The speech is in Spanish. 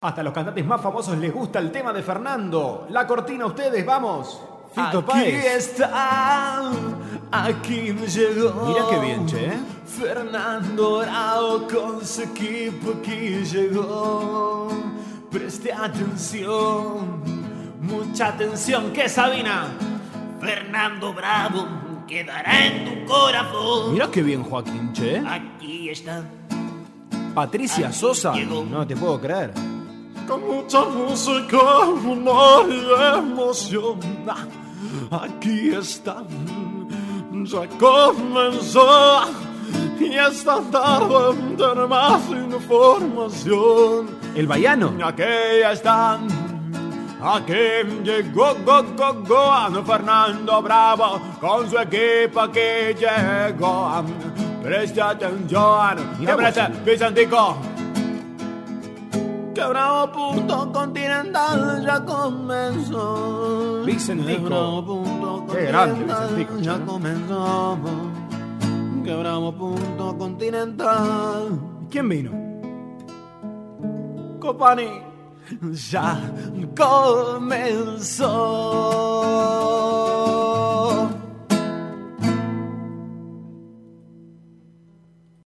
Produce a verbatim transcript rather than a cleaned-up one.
Hasta los cantantes más famosos les gusta el tema de Fernando. La cortina a ustedes, vamos. Fito Aquí Páez. está, aquí llegó. Mira qué bien, che. Fernando Bravo con su equipo aquí llegó. Preste atención, mucha atención, que Sabina. Fernando Bravo quedará en tu corazón. Mira qué bien, Joaquín, che. Aquí está. Patricia Aquí Sosa. llegó. No te puedo creer. Con mucha música, honor y emoción. Aquí está, ya comenzó. Y esta tarde tendrá más información. El Baiano. Aquí están, aquí llegó, go, go, go, Fernando Bravo con su equipo aquí llegó. Preste atención, Mira, que preste, pues, Vicentico. Que Bravo punto continental ya comenzó. Vicentico. Que Bravo punto Qué grande, continental Vicentico, ya che. comenzó. Que Bravo punto continental. ¿Quién vino? Copani ya comenzó.